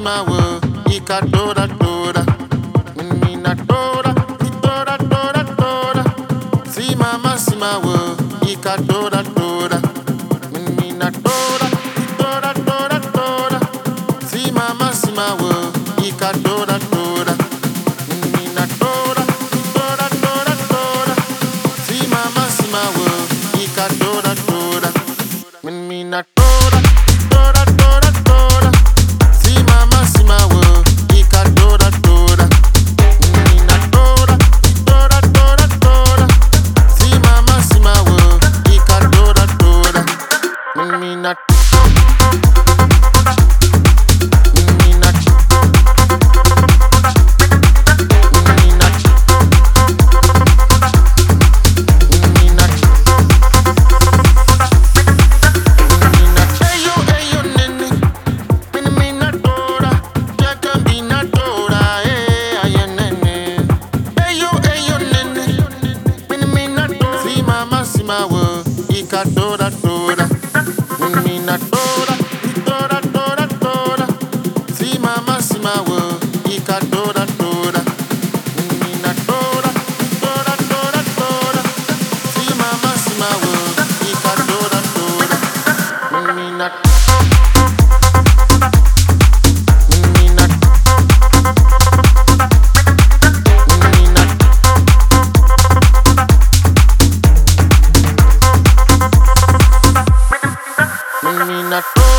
máxima, wo, ica toda, toda. Menina toda, e toda, toda, toda. Cima máxima, wo, ica toda, toda. Menina toda, e toda, toda, toda. Cima máxima, wo, ica toda, toda. Menina toda, e toda, toda, toda. Cima máxima, wo, ica toda, toda. Menina toda, e toda, toda, toda. Cima máxima, wo, ica toda, toda. Menina toda, e toda, toda, toda. Cima máxima, wo, ica toda, toda. Menina máxima, wo, ica toda, toda. Menina toda, e toda, toda, toda. Cima máxima, wo, ica toda, toda. Menina toda, e toda, toda, toda. Cima máxima, wo, ica toda, toda. Menina menina toda.